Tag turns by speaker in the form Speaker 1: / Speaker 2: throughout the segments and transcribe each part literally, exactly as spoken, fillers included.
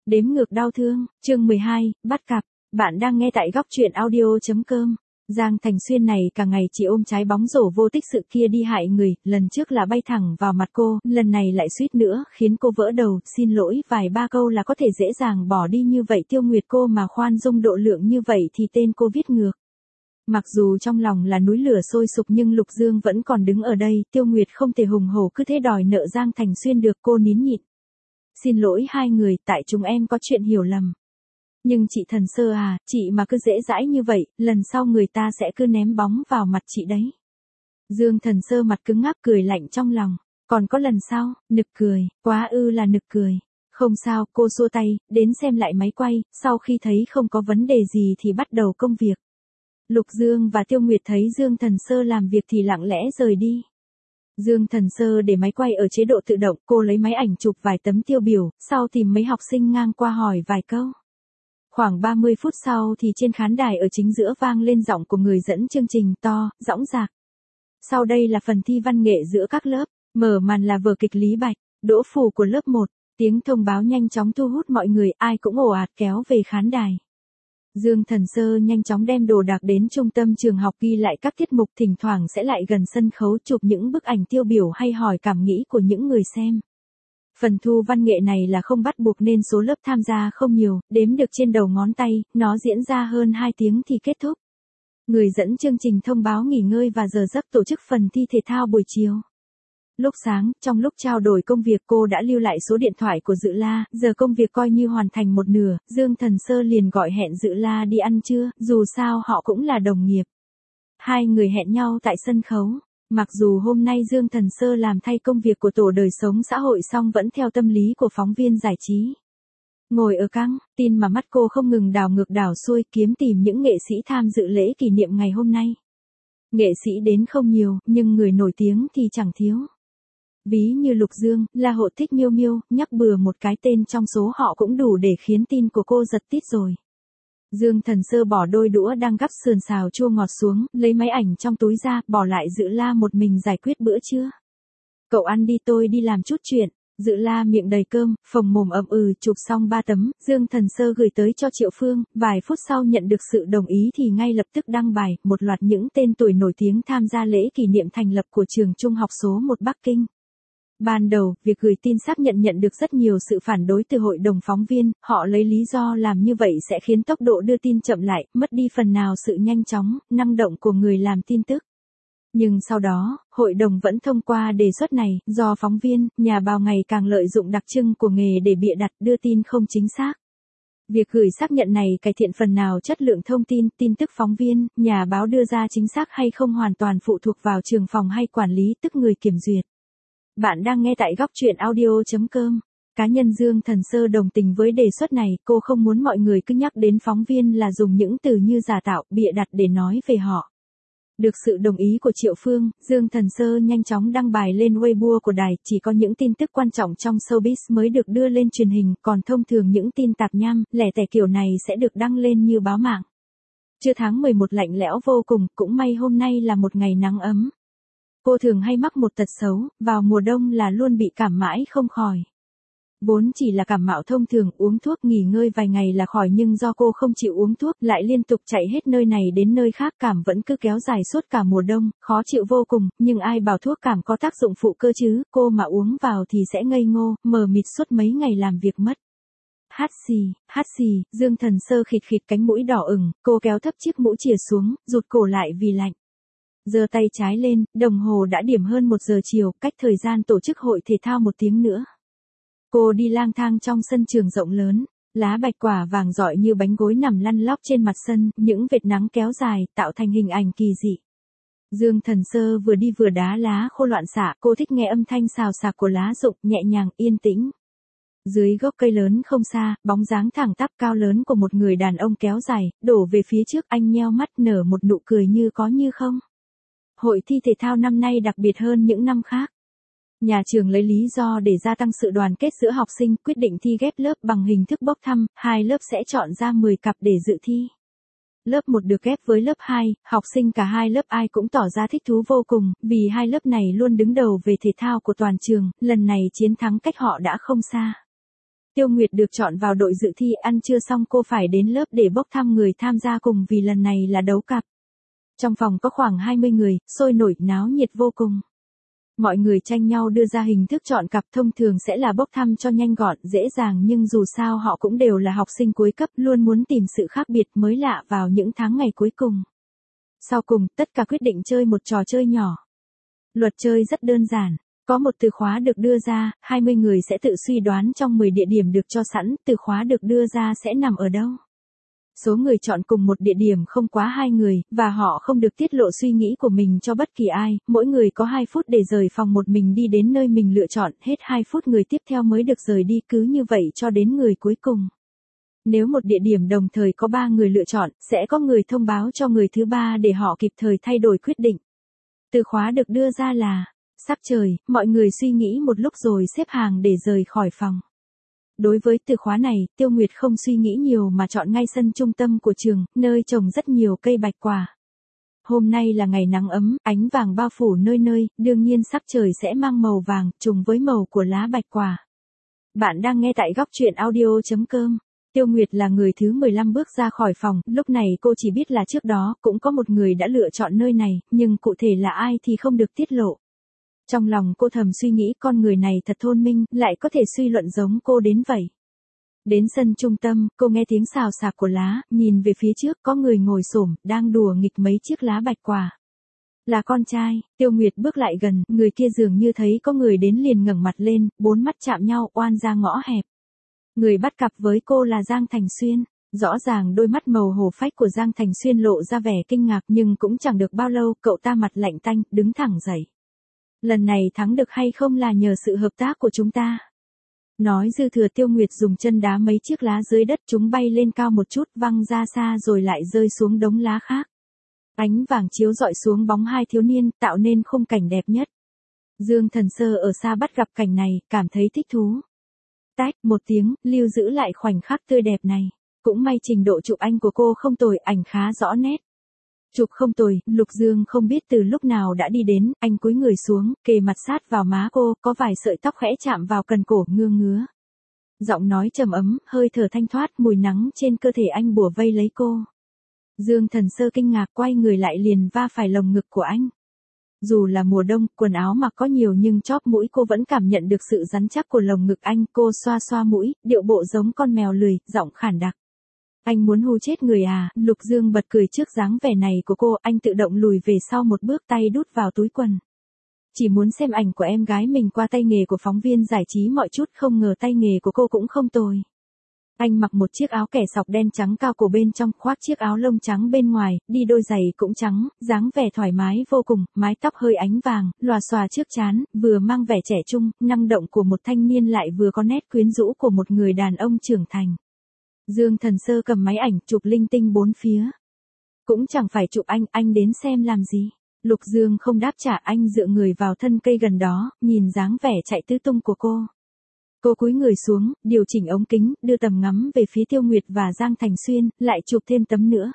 Speaker 1: Đếm ngược đau thương, chương mười hai, bắt cặp. Bạn đang nghe tại góc truyện audio.com. Giang Thành Xuyên này cả ngày chỉ ôm trái bóng rổ vô tích sự kia đi hại người, lần trước là bay thẳng vào mặt cô, lần này lại suýt nữa khiến cô vỡ đầu, xin lỗi vài ba câu là có thể dễ dàng bỏ đi như vậy. Tiêu Nguyệt cô mà khoan dung độ lượng như vậy thì tên cô viết ngược. Mặc dù trong lòng là núi lửa sôi sục nhưng Lục Dương vẫn còn đứng ở đây, Tiêu Nguyệt không thể hùng hổ cứ thế đòi nợ Giang Thành Xuyên được, cô nín nhịn. Xin lỗi hai người, tại chúng em có chuyện hiểu lầm. Nhưng chị Thần Sơ à, chị mà cứ dễ dãi như vậy, lần sau người ta sẽ cứ ném bóng vào mặt chị đấy. Dương Thần Sơ mặt cứng ngắc cười lạnh trong lòng. Còn có lần sau, nực cười, quá ư là nực cười. Không sao, cô xua tay, đến xem lại máy quay, sau khi thấy không có vấn đề gì thì bắt đầu công việc. Lục Dương và Tiêu Nguyệt thấy Dương Thần Sơ làm việc thì lặng lẽ rời đi. Dương Thần Sơ để máy quay ở chế độ tự động, cô lấy máy ảnh chụp vài tấm tiêu biểu, sau tìm mấy học sinh ngang qua hỏi vài câu. Khoảng ba mươi phút sau thì trên khán đài ở chính giữa vang lên giọng của người dẫn chương trình to, dõng dạc. Sau đây là phần thi văn nghệ giữa các lớp, mở màn là vở kịch Lý Bạch, Đỗ Phủ của lớp một, tiếng thông báo nhanh chóng thu hút mọi người, ai cũng ồ ạt kéo về khán đài. Dương Thần Sơ nhanh chóng đem đồ đạc đến trung tâm trường học ghi lại các tiết mục, thỉnh thoảng sẽ lại gần sân khấu chụp những bức ảnh tiêu biểu hay hỏi cảm nghĩ của những người xem. Phần thu văn nghệ này là không bắt buộc nên số lớp tham gia không nhiều, đếm được trên đầu ngón tay, nó diễn ra hơn hai tiếng thì kết thúc. Người dẫn chương trình thông báo nghỉ ngơi và giờ giấc tổ chức phần thi thể thao buổi chiều. Lúc sáng, trong lúc trao đổi công việc cô đã lưu lại số điện thoại của Dự La, giờ công việc coi như hoàn thành một nửa, Dương Thần Sơ liền gọi hẹn Dự La đi ăn trưa, dù sao họ cũng là đồng nghiệp. Hai người hẹn nhau tại sân khấu. Mặc dù hôm nay Dương Thần Sơ làm thay công việc của tổ đời sống xã hội song vẫn theo tâm lý của phóng viên giải trí. Ngồi ở căng, tin mà mắt cô không ngừng đảo ngược đảo xuôi kiếm tìm những nghệ sĩ tham dự lễ kỷ niệm ngày hôm nay. Nghệ sĩ đến không nhiều, nhưng người nổi tiếng thì chẳng thiếu. Ví như Lục Dương, là hộ thích Miêu Miêu, nhắc bừa một cái tên trong số họ cũng đủ để khiến tin của cô giật tít rồi. Dương Thần Sơ bỏ đôi đũa đang gắp sườn xào chua ngọt xuống, lấy máy ảnh trong túi ra, bỏ lại Dự La một mình giải quyết bữa trưa. Cậu ăn đi, tôi đi làm chút chuyện. Dự La miệng đầy cơm, phồng mồm ậm ừ, chụp xong ba tấm, Dương Thần Sơ gửi tới cho Triệu Phương, vài phút sau nhận được sự đồng ý thì ngay lập tức đăng bài, một loạt những tên tuổi nổi tiếng tham gia lễ kỷ niệm thành lập của trường trung học số một Bắc Kinh. Ban đầu, việc gửi tin xác nhận nhận được rất nhiều sự phản đối từ hội đồng phóng viên, họ lấy lý do làm như vậy sẽ khiến tốc độ đưa tin chậm lại, mất đi phần nào sự nhanh chóng, năng động của người làm tin tức. Nhưng sau đó, hội đồng vẫn thông qua đề xuất này, do phóng viên, nhà báo ngày càng lợi dụng đặc trưng của nghề để bịa đặt đưa tin không chính xác. Việc gửi xác nhận này cải thiện phần nào chất lượng thông tin, tin tức phóng viên, nhà báo đưa ra chính xác hay không hoàn toàn phụ thuộc vào trường phòng hay quản lý, tức người kiểm duyệt. Bạn đang nghe tại góc truyện audio.com. Cá nhân Dương Thần Sơ đồng tình với đề xuất này, cô không muốn mọi người cứ nhắc đến phóng viên là dùng những từ như giả tạo, bịa đặt để nói về họ. Được sự đồng ý của Triệu Phương, Dương Thần Sơ nhanh chóng đăng bài lên Weibo của đài, chỉ có những tin tức quan trọng trong showbiz mới được đưa lên truyền hình, còn thông thường những tin tạp nham, lẻ tẻ kiểu này sẽ được đăng lên như báo mạng. Trưa tháng mười một lạnh lẽo vô cùng, cũng may hôm nay là một ngày nắng ấm. Cô thường hay mắc một tật xấu, vào mùa đông là luôn bị cảm mãi không khỏi. Vốn chỉ là cảm mạo thông thường, uống thuốc nghỉ ngơi vài ngày là khỏi, nhưng do cô không chịu uống thuốc, lại liên tục chạy hết nơi này đến nơi khác, cảm vẫn cứ kéo dài suốt cả mùa đông, khó chịu vô cùng, nhưng ai bảo thuốc cảm có tác dụng phụ cơ chứ, cô mà uống vào thì sẽ ngây ngô, mờ mịt suốt mấy ngày làm việc mất. Hát xì, hát xì, Dương Thần Sơ khịt khịt cánh mũi đỏ ửng, cô kéo thấp chiếc mũ chìa xuống, rụt cổ lại vì lạnh. Giơ tay trái lên, đồng hồ đã điểm hơn một giờ chiều, cách thời gian tổ chức hội thể thao một tiếng nữa. Cô đi lang thang trong sân trường rộng lớn, lá bạch quả vàng rọi như bánh gối nằm lăn lóc trên mặt sân, những vệt nắng kéo dài, tạo thành hình ảnh kỳ dị. Dương Thần Sơ vừa đi vừa đá lá khô loạn xạ, cô thích nghe âm thanh xào xạc của lá rụng, nhẹ nhàng, yên tĩnh. Dưới gốc cây lớn không xa, bóng dáng thẳng tắp cao lớn của một người đàn ông kéo dài, đổ về phía trước, anh nheo mắt nở một nụ cười như có như không. Hội thi thể thao năm nay đặc biệt hơn những năm khác. Nhà trường lấy lý do để gia tăng sự đoàn kết giữa học sinh, quyết định thi ghép lớp bằng hình thức bốc thăm, hai lớp sẽ chọn ra mười cặp để dự thi. Lớp một được ghép với lớp hai, học sinh cả hai lớp ai cũng tỏ ra thích thú vô cùng, vì hai lớp này luôn đứng đầu về thể thao của toàn trường, lần này chiến thắng cách họ đã không xa. Tiêu Nguyệt được chọn vào đội dự thi, ăn trưa xong cô phải đến lớp để bốc thăm người tham gia cùng vì lần này là đấu cặp. Trong phòng có khoảng hai mươi người, sôi nổi, náo nhiệt vô cùng. Mọi người tranh nhau đưa ra hình thức chọn cặp, thông thường sẽ là bốc thăm cho nhanh gọn, dễ dàng, nhưng dù sao họ cũng đều là học sinh cuối cấp, luôn muốn tìm sự khác biệt mới lạ vào những tháng ngày cuối cùng. Sau cùng, tất cả quyết định chơi một trò chơi nhỏ. Luật chơi rất đơn giản. Có một từ khóa được đưa ra, hai mươi người sẽ tự suy đoán trong mười địa điểm được cho sẵn, từ khóa được đưa ra sẽ nằm ở đâu. Số người chọn cùng một địa điểm không quá hai người, và họ không được tiết lộ suy nghĩ của mình cho bất kỳ ai, mỗi người có hai phút để rời phòng một mình đi đến nơi mình lựa chọn, hết hai phút người tiếp theo mới được rời đi, cứ như vậy cho đến người cuối cùng. Nếu một địa điểm đồng thời có ba người lựa chọn, sẽ có người thông báo cho người thứ ba để họ kịp thời thay đổi quyết định. Từ khóa được đưa ra là sắc trời, mọi người suy nghĩ một lúc rồi xếp hàng để rời khỏi phòng. Đối với từ khóa này, Tiêu Nguyệt không suy nghĩ nhiều mà chọn ngay sân trung tâm của trường, nơi trồng rất nhiều cây bạch quả. Hôm nay là ngày nắng ấm, ánh vàng bao phủ nơi nơi, đương nhiên sắc trời sẽ mang màu vàng, trùng với màu của lá bạch quả. Bạn đang nghe tại góc truyện audio chấm com. Tiêu Nguyệt là người thứ mười lăm bước ra khỏi phòng, lúc này cô chỉ biết là trước đó cũng có một người đã lựa chọn nơi này, nhưng cụ thể là ai thì không được tiết lộ. Trong lòng cô thầm suy nghĩ con người này thật thông minh, lại có thể suy luận giống cô đến vậy. Đến sân trung tâm, cô nghe tiếng xào xạc của lá, nhìn về phía trước có người ngồi xổm, đang đùa nghịch mấy chiếc lá bạch quả. Là con trai, Tiêu Nguyệt bước lại gần, người kia dường như thấy có người đến liền ngẩng mặt lên, bốn mắt chạm nhau, oan ra ngõ hẹp. Người bắt cặp với cô là Giang Thành Xuyên. Rõ ràng đôi mắt màu hổ phách của Giang Thành Xuyên lộ ra vẻ kinh ngạc, nhưng cũng chẳng được bao lâu, cậu ta mặt lạnh tanh, đứng thẳng dậy. Lần này thắng được hay không là nhờ sự hợp tác của chúng ta. Nói dư thừa, Tiêu Nguyệt dùng chân đá mấy chiếc lá dưới đất, chúng bay lên cao một chút, văng ra xa rồi lại rơi xuống đống lá khác. Ánh vàng chiếu rọi xuống bóng hai thiếu niên, tạo nên khung cảnh đẹp nhất. Dương Thần Sơ ở xa bắt gặp cảnh này, cảm thấy thích thú. Tách một tiếng, lưu giữ lại khoảnh khắc tươi đẹp này. Cũng may trình độ chụp ảnh của cô không tồi, ảnh khá rõ nét. Chụp không tồi, Lục Dương không biết từ lúc nào đã đi đến, anh cúi người xuống, kề mặt sát vào má cô, có vài sợi tóc khẽ chạm vào cần cổ, ngưa ngứa. Giọng nói trầm ấm, hơi thở thanh thoát, mùi nắng trên cơ thể anh bủa vây lấy cô. Dương Thần Sơ kinh ngạc, quay người lại liền va phải lồng ngực của anh. Dù là mùa đông, quần áo mặc có nhiều nhưng chóp mũi cô vẫn cảm nhận được sự rắn chắc của lồng ngực anh, cô xoa xoa mũi, điệu bộ giống con mèo lười, giọng khản đặc. Anh muốn hù chết người à? Lục Dương bật cười trước dáng vẻ này của cô, anh tự động lùi về sau một bước, tay đút vào túi quần. Chỉ muốn xem ảnh của em gái mình qua tay nghề của phóng viên giải trí mọi chút, không ngờ tay nghề của cô cũng không tồi. Anh mặc một chiếc áo kẻ sọc đen trắng cao cổ bên trong, khoác chiếc áo lông trắng bên ngoài, đi đôi giày cũng trắng, dáng vẻ thoải mái vô cùng, mái tóc hơi ánh vàng, lòa xòa trước trán, vừa mang vẻ trẻ trung, năng động của một thanh niên lại vừa có nét quyến rũ của một người đàn ông trưởng thành. Dương Thần Sơ cầm máy ảnh chụp linh tinh bốn phía. Cũng chẳng phải chụp anh, anh đến xem làm gì? Lục Dương không đáp trả, anh dựa người vào thân cây gần đó, nhìn dáng vẻ chạy tứ tung của cô. Cô cúi người xuống, điều chỉnh ống kính, đưa tầm ngắm về phía Tiêu Nguyệt và Giang Thành Xuyên, lại chụp thêm tấm nữa.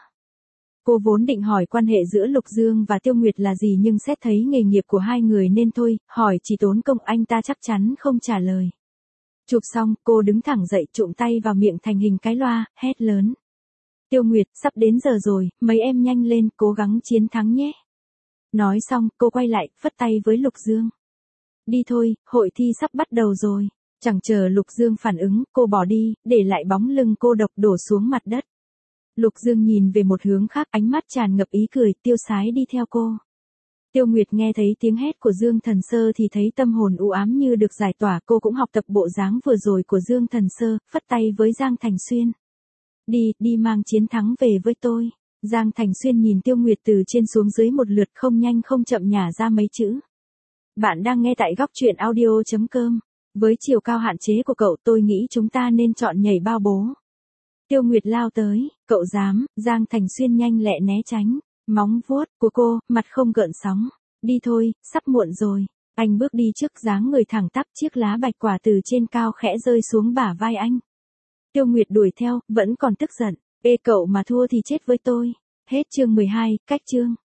Speaker 1: Cô vốn định hỏi quan hệ giữa Lục Dương và Tiêu Nguyệt là gì, nhưng xét thấy nghề nghiệp của hai người nên thôi, hỏi chỉ tốn công, anh ta chắc chắn không trả lời. Chụp xong, cô đứng thẳng dậy, trụm tay vào miệng thành hình cái loa, hét lớn. Tiêu Nguyệt, sắp đến giờ rồi, mấy em nhanh lên, cố gắng chiến thắng nhé. Nói xong, cô quay lại, phất tay với Lục Dương. Đi thôi, hội thi sắp bắt đầu rồi. Chẳng chờ Lục Dương phản ứng, cô bỏ đi, để lại bóng lưng cô độc đổ xuống mặt đất. Lục Dương nhìn về một hướng khác, ánh mắt tràn ngập ý cười, tiêu sái đi theo cô. Tiêu Nguyệt nghe thấy tiếng hét của Dương Thần Sơ thì thấy tâm hồn u ám như được giải tỏa, cô cũng học tập bộ dáng vừa rồi của Dương Thần Sơ, phất tay với Giang Thành Xuyên. Đi, đi mang chiến thắng về với tôi. Giang Thành Xuyên nhìn Tiêu Nguyệt từ trên xuống dưới một lượt, không nhanh không chậm nhả ra mấy chữ. Bạn đang nghe tại góc truyện audio chấm com. Với chiều cao hạn chế của cậu, tôi nghĩ chúng ta nên chọn nhảy bao bố. Tiêu Nguyệt lao tới, cậu dám? Giang Thành Xuyên nhanh lẹ né tránh. Móng vuốt của cô, mặt không gợn sóng. Đi thôi, sắp muộn rồi. Anh bước đi trước, dáng người thẳng tắp, chiếc lá bạch quả từ trên cao khẽ rơi xuống bả vai anh. Tiêu Nguyệt đuổi theo, vẫn còn tức giận. Ê cậu mà thua thì chết với tôi. Hết chương mười hai, cách chương.